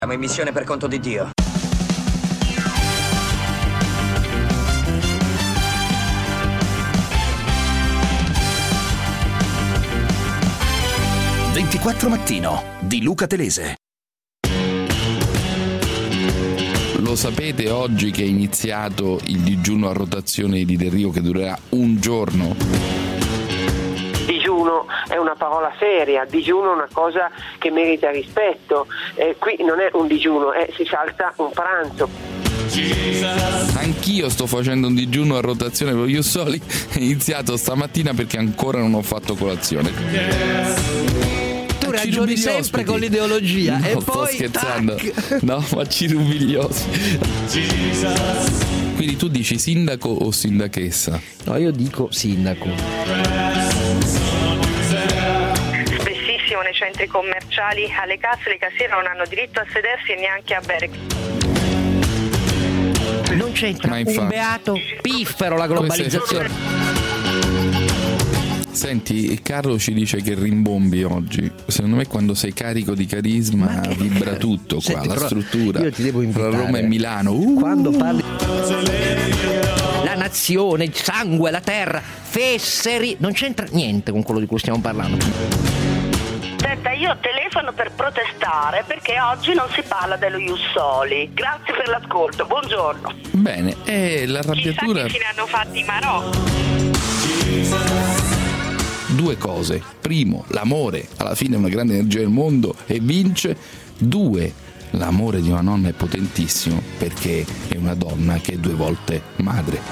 Siamo in missione per conto di Dio. «24 Mattino» di Luca Telese. Lo sapete oggi che è iniziato il digiuno a rotazione di Del Rio che durerà un giorno? Digiuno è una parola seria, digiuno è una cosa che merita rispetto. Qui non è un digiuno, si salta un pranzo. Anch'io sto facendo un digiuno a rotazione per lo Ius Soli, è iniziato stamattina perché ancora non ho fatto colazione. Tu ragioni sempre con l'ideologia, no, e sto poi scherzando. tac. No, ma ci rubigliosi. Quindi tu dici sindaco o sindachessa? No, io dico sindaco. Spessissimo nei centri commerciali alle casse le cassiere non hanno diritto a sedersi e neanche a bere. Non c'entra un beato piffero la globalizzazione. Senti, Carlo ci dice che rimbombi oggi. Secondo me quando sei carico di carisma vibra tutto qua. Senti, la però struttura io ti devo invitare. tra Roma e Milano. Quando parli la nazione, il sangue, la terra, Fesseri, non c'entra niente con quello di cui stiamo parlando. Senta, io telefono per protestare perché oggi non si parla dello Ius Soli. Grazie per l'ascolto, buongiorno. Bene, l'arrabbiatura. Chissà che fine hanno fatti i Marò. Due cose. Primo, l'amore alla fine è una grande energia del mondo e vince. Due, l'amore di una nonna è potentissimo perché è una donna che è 2 volte madre.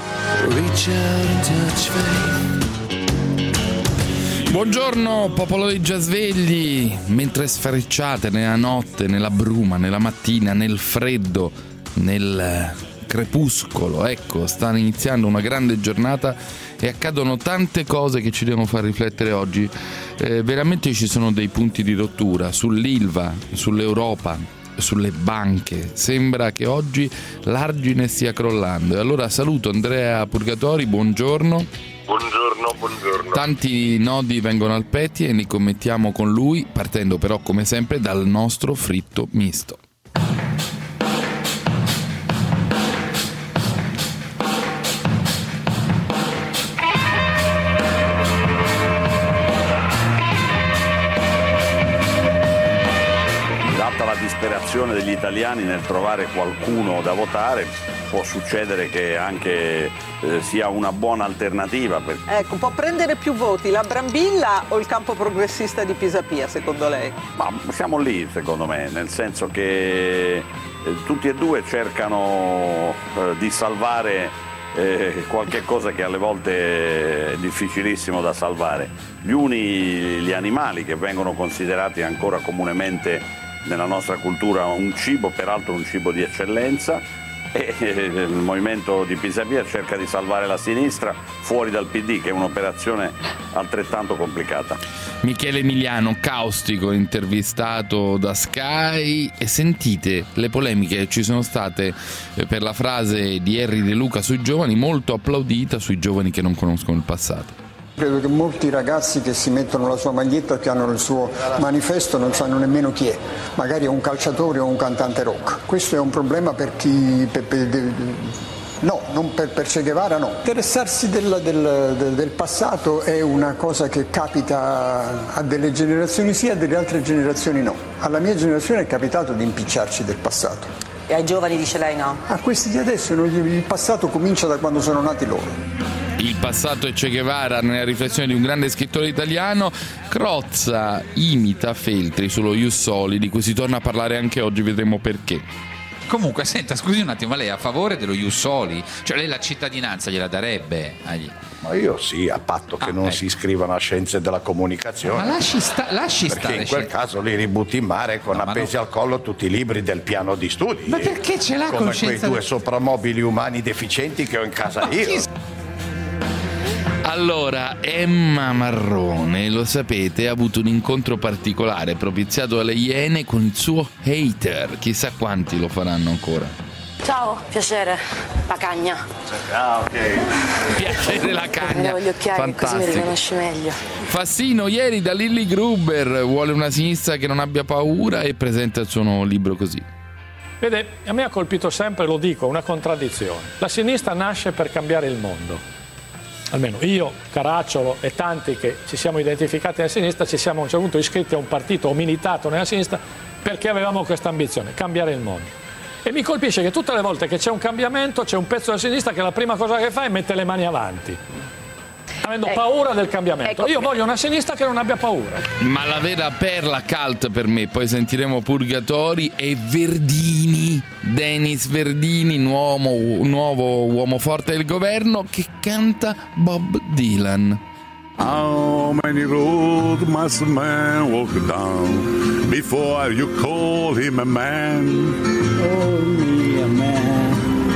Buongiorno popolo dei già svegli, mentre sfrecciate nella notte, nella bruma, nella mattina, nel freddo, nel crepuscolo, ecco, sta iniziando una grande giornata e accadono tante cose che ci devono far riflettere oggi. Veramente ci sono dei punti di rottura sull'Ilva, sull'Europa, sulle banche. Sembra che oggi l'argine stia crollando. E allora saluto Andrea Purgatori, buongiorno. Buongiorno. Tanti nodi vengono al pettine e li commettiamo con lui, partendo però come sempre dal nostro fritto misto. Disperazione degli italiani nel trovare qualcuno da votare, può succedere che anche sia una buona alternativa. Ecco, può prendere più voti la Brambilla o il campo progressista di Pisapia, secondo lei? Ma siamo lì, secondo me, nel senso che tutti e due cercano di salvare qualche cosa che alle volte è difficilissimo da salvare. Gli uni, gli animali, che vengono considerati ancora comunemente nella nostra cultura un cibo, peraltro un cibo di eccellenza, e il movimento di Pisapia cerca di salvare la sinistra fuori dal PD, che è un'operazione altrettanto complicata. Michele Emiliano, caustico, intervistato da Sky, e sentite le polemiche che ci sono state per la frase di Henry De Luca sui giovani, molto applaudita sui giovani che non conoscono il passato. Credo che molti ragazzi che si mettono la sua maglietta, che hanno il suo manifesto, non sanno nemmeno chi è. Magari è un calciatore o un cantante rock. Questo è un problema per chi... No, non per Che Guevara, no. Interessarsi del passato è una cosa che capita a delle generazioni sì, a delle altre generazioni no. Alla mia generazione è capitato di impicciarci del passato. E ai giovani dice lei no? A questi di adesso il passato comincia da quando sono nati loro. Il passato è Che Guevara nella riflessione di un grande scrittore italiano. Crozza imita Feltri sullo Ius Soli, di cui si torna a parlare anche oggi, vedremo perché. Comunque, senta, scusi un attimo, ma lei è a favore dello Ius Soli? Cioè lei la cittadinanza gliela darebbe agli... Ma io sì, a patto che non si iscrivano a scienze della comunicazione. Ma lasci perché in quel caso li ributti in mare con appesi al collo tutti i libri del piano di studi. Ma perché ce l'ha come coscienza? Quei 2 sopramobili umani deficienti che ho in casa io. Allora, Emma Marrone, lo sapete, ha avuto un incontro particolare propiziato dalle Iene con il suo hater. Chissà quanti lo faranno ancora. Ciao, piacere, la cagna. Ah, ok. Piacere la cagna. Gli occhiali, così mi riconosci meglio. Fassino ieri da Lilly Gruber vuole una sinistra che non abbia paura e presenta il suo nuovo libro così. Vede, a me ha colpito sempre, lo dico, una contraddizione. La sinistra nasce per cambiare il mondo. Almeno io, Caracciolo e tanti che ci siamo identificati nella sinistra, ci siamo a un certo punto iscritti a un partito o militato nella sinistra perché avevamo questa ambizione, cambiare il mondo. E mi colpisce che tutte le volte che c'è un cambiamento c'è un pezzo della sinistra che la prima cosa che fa è mettere le mani avanti, avendo paura del cambiamento. Io voglio una sinistra che non abbia paura. Ma la vera perla cult per me, poi sentiremo Purgatori, è Verdini, Denis Verdini, nuovo uomo forte del governo, che canta Bob Dylan. How many roads must a man walk down before you call him a man? Call me a man.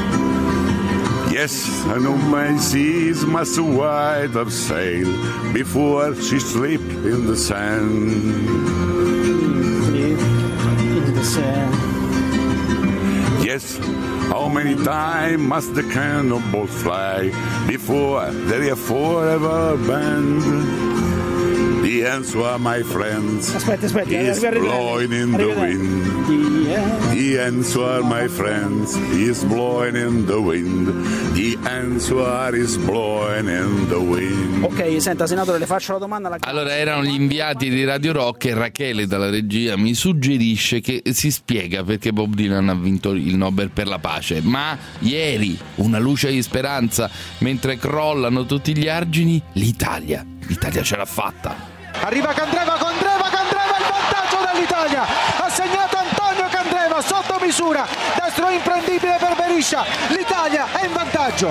Yes, I know my seas must white up sail before she slip in the sand. Slip in the sand. Yes, how many times must the cannonball fly before they are forever banned? The answer, my friends, is blowing in the wind. The answer, my friends, is blowing in the wind. The answer is blowing in the wind. Ok, senta senatore, le faccio la domanda. Allora, erano gli inviati di Radio Rock e Rachele dalla regia mi suggerisce che si spiega perché Bob Dylan ha vinto il Nobel per la pace. Ma ieri, una luce di speranza, mentre crollano tutti gli argini, l'Italia ce l'ha fatta. Arriva Candreva, il vantaggio dell'Italia, ha segnato Antonio Candreva sotto misura, destro imprendibile per Beriscia, l'Italia è in vantaggio.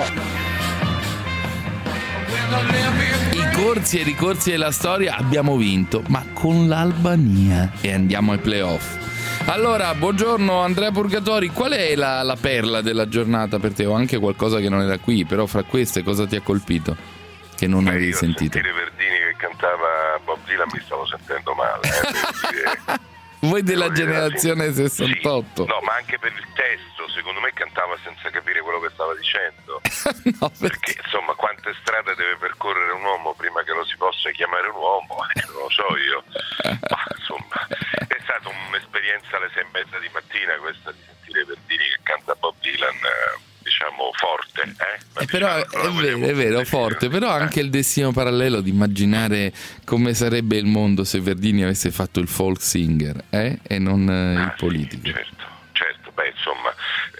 I corsi e i ricorsi della storia abbiamo vinto, ma con l'Albania, e andiamo ai playoff. Allora, buongiorno Andrea Purgatori, qual è la perla della giornata per te? O anche qualcosa che non era qui, però fra queste cosa ti ha colpito? Che non avevi sentito? Sentire Verdini che cantava Bob Dylan mi stavo sentendo male. Voi della generazione 68. Sì. No, ma anche per il testo, secondo me cantava senza capire quello che stava dicendo. No, perché insomma, quante strade deve percorrere un uomo prima che lo si possa chiamare un uomo? Non lo so io. Ma insomma, è stata un'esperienza alle 6:30 di mattina questa di sentire Verdini che canta Bob Dylan. Diciamo forte, però è vero, forte, però anche il destino parallelo di immaginare come sarebbe il mondo se Verdini avesse fatto il folk singer e non il politico. Certo, beh, insomma,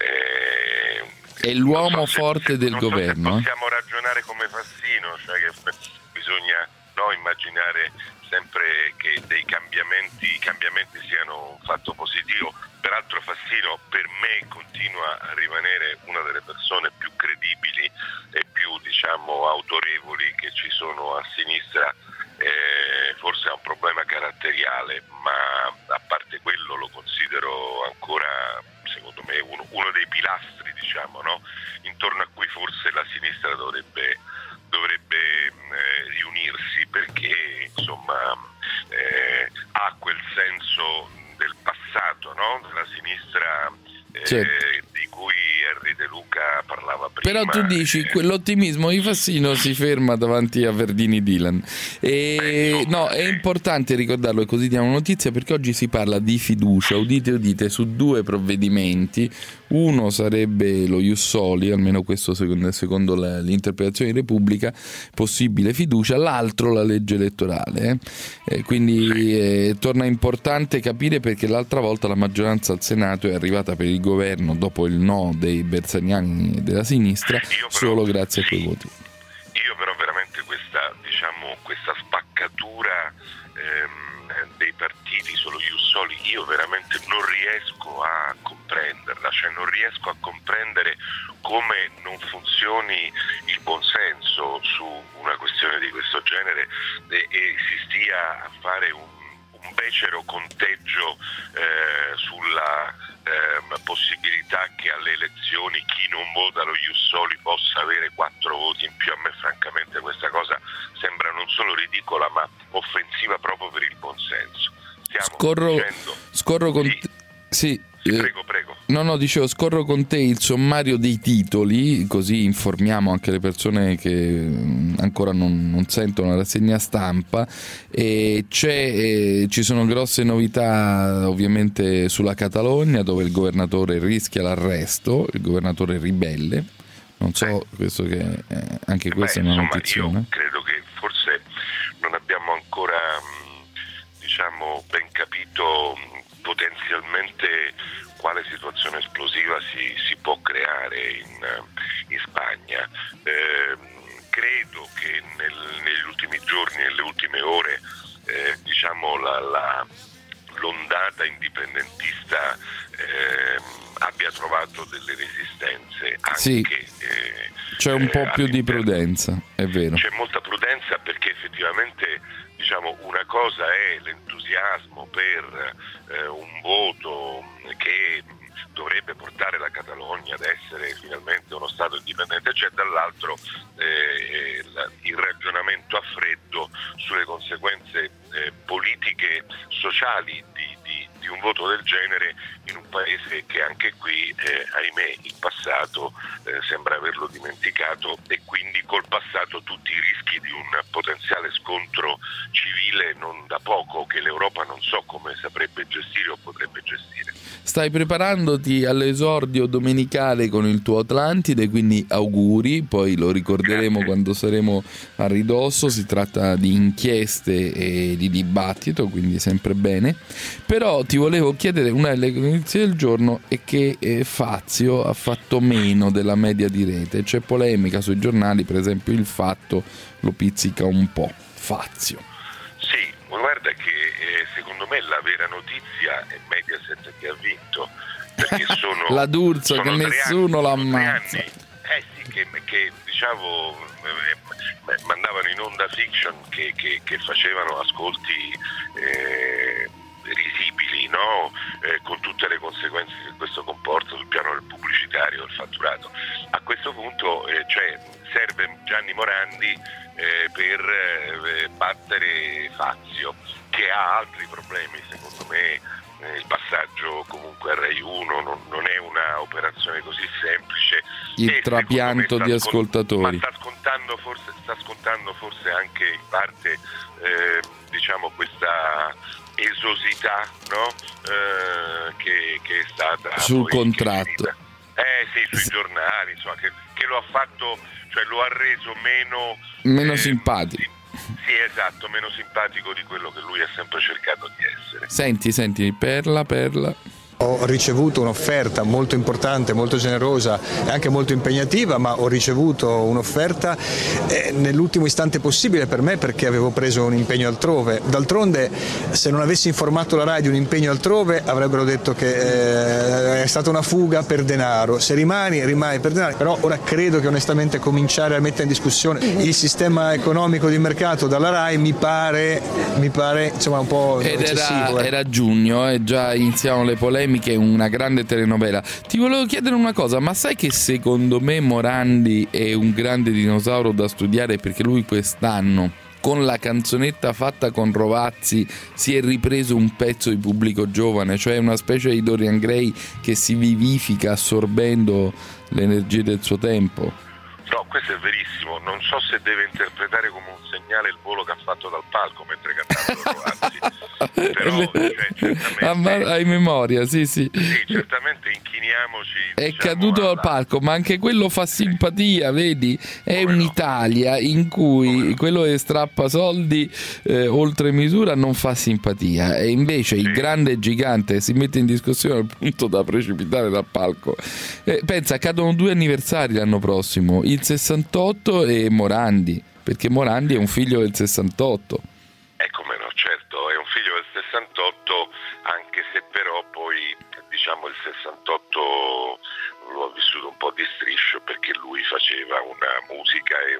è l'uomo forte del governo. Possiamo ragionare come Fassino, cioè che bisogna immaginare sempre che i cambiamenti siano un fatto positivo. Peraltro Fassino per me continua a rimanere una delle persone più credibili e più autorevoli che ci sono a sinistra. Forse ha un problema caratteriale, ma a parte quello lo considero ancora, secondo me, uno dei pilastri, intorno a cui forse la sinistra dovrebbe riunirsi, perché ha quel senso del passato, della sinistra di cui Henry De Luca parlava prima. Però tu dici l'ottimismo di Fassino si ferma davanti a Verdini Dylan no, è importante ricordarlo, e così diamo notizia, perché oggi si parla di fiducia, udite, su 2 provvedimenti. Uno sarebbe lo Ius Soli, almeno questo secondo l'interpretazione di Repubblica, possibile fiducia, l'altro la legge elettorale. Quindi torna importante capire perché l'altra volta la maggioranza al Senato è arrivata per il governo dopo il no dei bersaniani della sinistra, solo grazie a quei voti. Io però veramente questa spaccatura dei partiti solo Ius Soli, io veramente non riesco a comprenderla, cioè non riesco a comprendere come non funzioni il buonsenso su una questione di questo genere e si stia a fare un becero conteggio sulla possibilità che alle elezioni chi non vota lo Ius Soli possa avere 4 voti in più. A me francamente questa cosa sembra non solo ridicola ma offensiva proprio per il buonsenso. Scorro con Prego. No, dicevo, scorro con te il sommario dei titoli, così informiamo anche le persone che ancora non sentono la rassegna stampa. E ci sono grosse novità ovviamente sulla Catalogna, dove il governatore rischia l'arresto, il governatore ribelle. Non so, questo che anche questa è una notizia. Io credo che forse non abbiamo ancora ben capito potenzialmente quale situazione esplosiva si può creare in Spagna. Credo che negli ultimi giorni, nelle ultime ore, l'ondata indipendentista abbia trovato delle resistenze anche. Sì, c'è un po' più di prudenza, è vero. C'è molta prudenza, perché effettivamente una cosa è l'entusiasmo per un voto che dovrebbe portare la Catalogna ad essere finalmente uno Stato indipendente, c'è dall'altro il ragionamento a freddo sulle conseguenze politiche, sociali di un voto del genere in un paese che anche qui, ahimè, il passato sembra averlo dimenticato, e quindi col passato tutti i rischi di un potenziale scontro civile non da poco, che l'Europa non so come saprebbe gestire o potrebbe gestire. Stai preparandoti all'esordio domenicale con il tuo Atlantide, quindi auguri, poi lo ricorderemo quando saremo a ridosso. Si tratta di inchieste e di dibattito, quindi sempre bene. Però ti volevo chiedere, una delle notizie del giorno è che Fazio ha fatto meno della media di rete. C'è polemica sui giornali, per esempio Il Fatto lo pizzica un po'. Fazio. Sì, guarda che secondo me la vera notizia è Mediaset che ha vinto, perché sono la D'Urso, che nessuno l'ammazza. Sì, che mandavano in onda fiction che facevano ascolti risibili, no? Con tutte le conseguenze che questo comporta sul piano del pubblicitario, del fatturato. A questo punto serve Gianni Morandi per battere Fazio, che ha altri problemi. Secondo me il passaggio comunque a Rai 1 non è una operazione così semplice, il trapianto di ascoltatori, ma sta scontando forse anche in parte questa esosità, no? Che è stata sul contratto. Sui giornali, insomma, che lo ha fatto, lo ha reso meno simpatico. Sì, esatto, meno simpatico di quello che lui ha sempre cercato di essere. Senti, Perla. Ho ricevuto un'offerta molto importante, molto generosa e anche molto impegnativa, ma ho ricevuto un'offerta nell'ultimo istante possibile per me, perché avevo preso un impegno altrove. D'altronde, se non avessi informato la Rai di un impegno altrove, avrebbero detto che è stata una fuga per denaro. Se rimani per denaro. Però ora credo che onestamente cominciare a mettere in discussione il sistema economico di mercato dalla Rai mi pare insomma un po' eccessivo. Era giugno e già iniziamo le polemiche, una grande telenovela. Ti volevo chiedere una cosa, ma sai che secondo me Morandi è un grande dinosauro da studiare, perché lui quest'anno con la canzonetta fatta con Rovazzi si è ripreso un pezzo di pubblico giovane, cioè una specie di Dorian Gray che si vivifica assorbendo le energie del suo tempo. No, questo è verissimo. Non so se deve interpretare come un segnale il volo che ha fatto dal palco mentre cantava Rovazzi. Però certamente, hai memoria, sì. Sì, certamente inchiniamoci. È caduto dal palco, ma anche quello fa simpatia, vedi? È un'Italia in cui quello che strappa soldi oltre misura non fa simpatia, e invece il grande gigante si mette in discussione al punto da precipitare dal palco. Pensa, cadono 2 anniversari l'anno prossimo, il 68 e Morandi, perché Morandi è un figlio del 68. Come no, certo, è un figlio del 68, anche se però poi il 68 lo ha vissuto un po' di striscio, perché lui faceva una musica e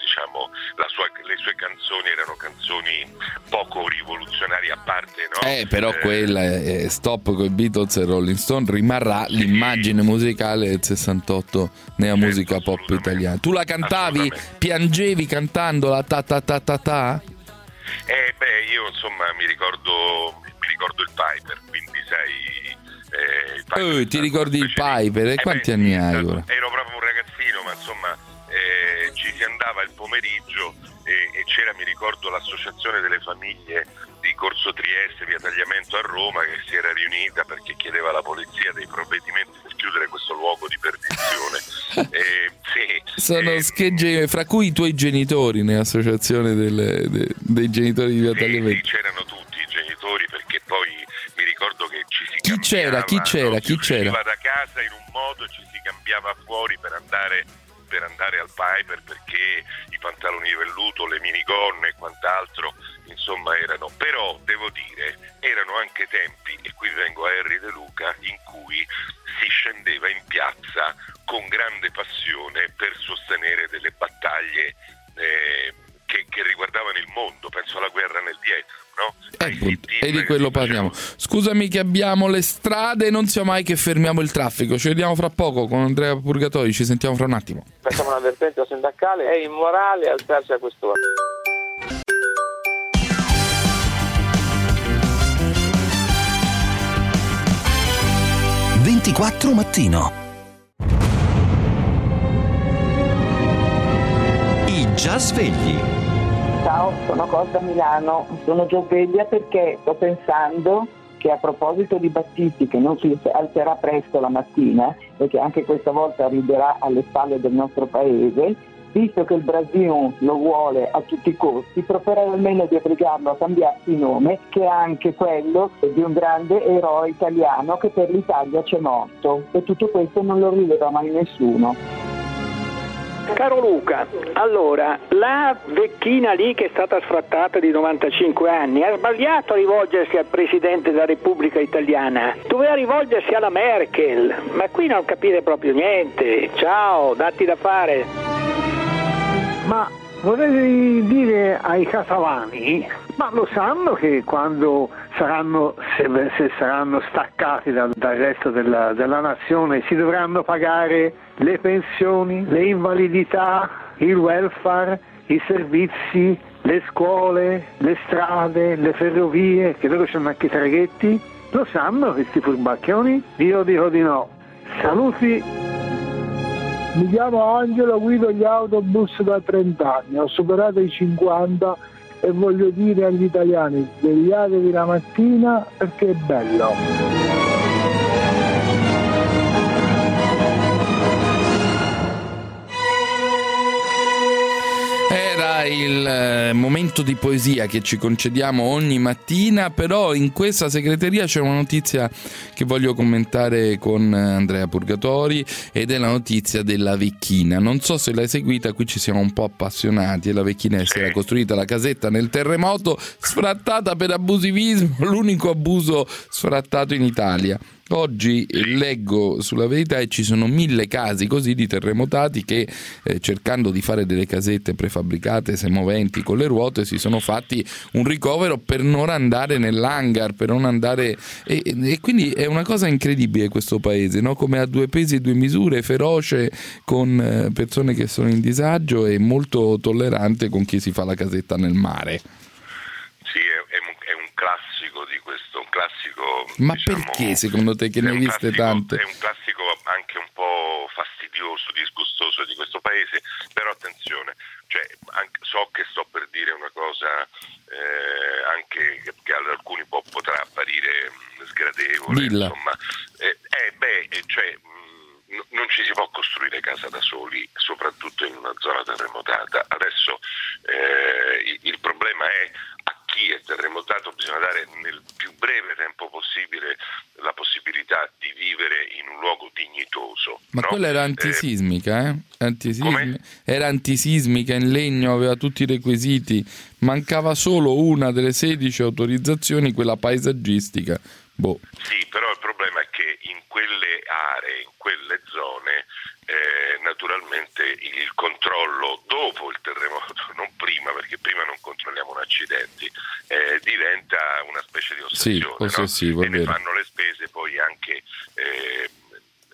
le sue canzoni erano canzoni poco rivoluzionarie, a parte, no? Però quella è Stop con i Beatles e Rolling Stone rimarrà l'immagine musicale del 68 nella musica pop italiana. Tu la cantavi? Piangevi cantandola ta ta ta ta ta? Io insomma mi ricordo il Piper, quindi sai, Ti ricordi il Piper? E quanti anni hai ora? Ero proprio un ragazzino, ma insomma ci si andava il pomeriggio e c'era, mi ricordo, l'associazione delle famiglie di Corso Trieste, via Tagliamento a Roma, che si era riunita perché chiedeva alla polizia dei provvedimenti per chiudere questo luogo di perdizione. Sono schegge, fra cui i tuoi genitori nell'associazione dei genitori di via Tagliamento. Sì, c'erano tutti i genitori, perché poi mi ricordo che ci si Chi c'era? si usciva da casa in un modo e ci si cambiava fuori per andare al Piper, perché i pantaloni di velluto, le minigonne e quant'altro, insomma, però devo dire, erano anche tempi, e qui vengo a Henry De Luca, in cui si scendeva in piazza con grande passione per sostenere delle battaglie che riguardavano il mondo, penso alla guerra nel Vietnam, no? E di quello parliamo. Scusami che abbiamo le strade e non sia mai che fermiamo il traffico. Ci vediamo fra poco con Andrea Purgatori, ci sentiamo fra un attimo. Facciamo un avvertimento sindacale: è immorale alzarsi a quest'ora. Mattino. I già svegli. Ciao, sono Costa Milano, sono già sveglia perché sto pensando che, a proposito di Battisti, che non si alzerà presto la mattina e che anche questa volta riderà alle spalle del nostro paese, visto che il Brasile lo vuole a tutti i costi, proporrei almeno di obbligarlo a cambiarsi nome, che è anche quello di un grande eroe italiano che per l'Italia c'è morto, e tutto questo non lo rileva mai nessuno. Caro Luca, allora, la vecchina lì che è stata sfrattata di 95 anni ha sbagliato a rivolgersi al Presidente della Repubblica Italiana, doveva rivolgersi alla Merkel, ma qui non capire proprio niente. Ciao, datti da fare. Ma vorrei dire ai catalani, ma lo sanno che quando saranno, se saranno staccati dal resto della nazione, si dovranno pagare le pensioni, le invalidità, il welfare, i servizi, le scuole, le strade, le ferrovie, che loro sono anche i traghetti? Lo sanno questi furbacchioni? Io dico di no. Saluti! Mi chiamo Angelo, guido gli autobus da 30 anni, ho superato i 50 e voglio dire agli italiani: svegliatevi la mattina perché è bello. Era il momento di poesia che ci concediamo ogni mattina, però in questa segreteria c'è una notizia che voglio commentare con Andrea Purgatori, ed è la notizia della vecchina. Non so se l'hai seguita, qui ci siamo un po' appassionati. La vecchina si era costruita la casetta nel terremoto, sfrattata per abusivismo, l'unico abuso sfrattato in Italia. Oggi leggo sulla Verità e ci sono 1000 casi così di terremotati che cercando di fare delle casette prefabbricate semoventi con le ruote si sono fatti un ricovero per non andare nell'hangar, per non andare e quindi è una cosa incredibile questo paese, no? Come a due pesi e due misure, feroce con persone che sono in disagio e molto tollerante con chi si fa la casetta nel mare. Sì, è un classico di questo, un classico. Ma perché secondo te, che ne hai viste tante? È un classico anche un po' fastidioso, disgustoso di questo paese, però attenzione, cioè, so che sto per dire una cosa anche che ad alcuni potrà apparire sgradevole. Dilla. Insomma, non ci si può costruire casa da soli, soprattutto in una zona terremotata. Adesso il problema è: a chi è terremotato bisogna dare nel più breve tempo possibile la possibilità di vivere in un luogo dignitoso. Ma no? quella era antisismica, era antisismica, in legno, aveva tutti i requisiti, mancava solo una delle 16 autorizzazioni, quella paesaggistica. Sì, però il problema è che in quelle aree, in quelle zone, naturalmente il controllo dopo il terremoto, non prima, perché prima non controlliamo accidenti, diventa una specie di ossessione, ossessivo, no? E ne fanno le spese poi anche cittadini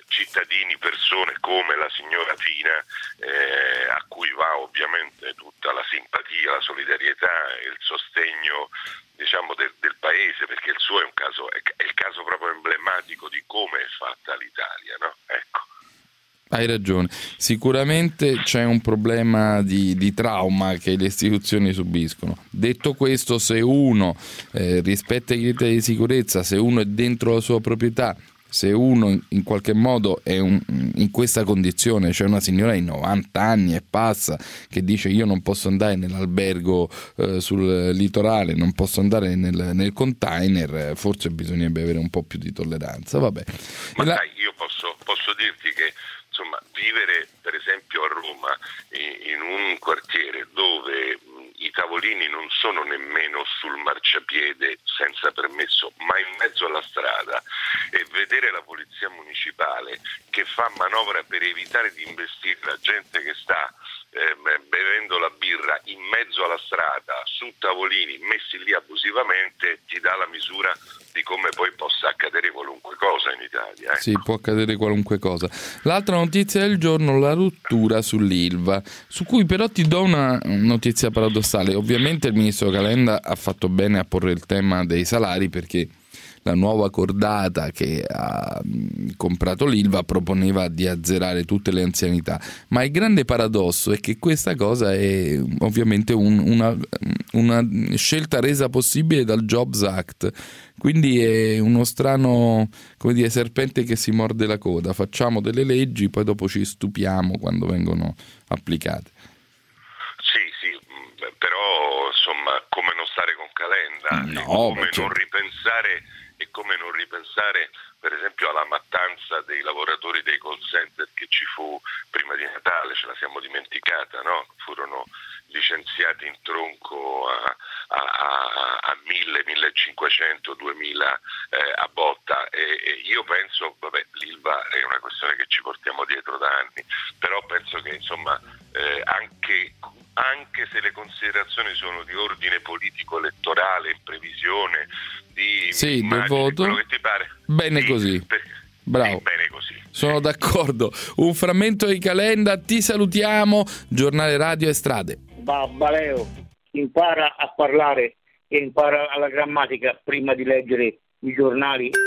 cittadini, persone come la signora Tina, a cui va ovviamente tutta la simpatia, la solidarietà e il sostegno, diciamo, del paese, perché il suo è il caso proprio emblematico di come è fatta l'Italia, no? Ecco. Hai ragione, sicuramente c'è un problema di trauma che le istituzioni subiscono. Detto questo, se uno rispetta i criteri di sicurezza, se uno è dentro la sua proprietà, se uno in qualche modo è in questa condizione, c'è una signora di 90 anni e passa che dice io non posso andare nell'albergo sul litorale, non posso andare nel container, forse bisognerebbe avere un po' più di tolleranza. Vabbè. Ma dai, io posso dirti che insomma vivere per esempio a Roma in un quartiere dove i tavolini non sono nemmeno sul marciapiede senza permesso, ma in mezzo alla strada, e vedere la polizia municipale che fa manovra per evitare di investire la gente che sta bevendo la birra in mezzo alla strada su tavolini messi lì abusivamente, ti dà la misura di come poi possa accadere qualunque cosa in Italia. Ecco. Sì, può accadere qualunque cosa. L'altra notizia del giorno, la rottura sull'Ilva, su cui però ti do una notizia paradossale. Ovviamente il ministro Calenda ha fatto bene a porre il tema dei salari, perché la nuova cordata che ha comprato l'Ilva proponeva di azzerare tutte le anzianità, ma il grande paradosso è che questa cosa è ovviamente una scelta resa possibile dal Jobs Act, quindi è uno strano, come dire, serpente che si morde la coda. Facciamo delle leggi, poi dopo ci stupiamo quando vengono applicate. Sì, però insomma, come non stare con Calenda, come non ripensare per esempio alla mattanza dei lavoratori dei call center che ci fu prima di Natale, ce la siamo dimenticata, no? Furono licenziati in tronco a 1.000, 1.500, 2.000 a botta, e io penso, l'Ilva è una questione che ci portiamo dietro da anni, però penso che insomma anche se le considerazioni sono di ordine politico elettorale, in previsione di del voto, quello che ti pare, bene così. Bravo. Bene così. Sono d'accordo. Un frammento di Calenda, ti salutiamo. Giornale Radio e Strade. Babbaleo, impara a parlare e impara la grammatica prima di leggere i giornali.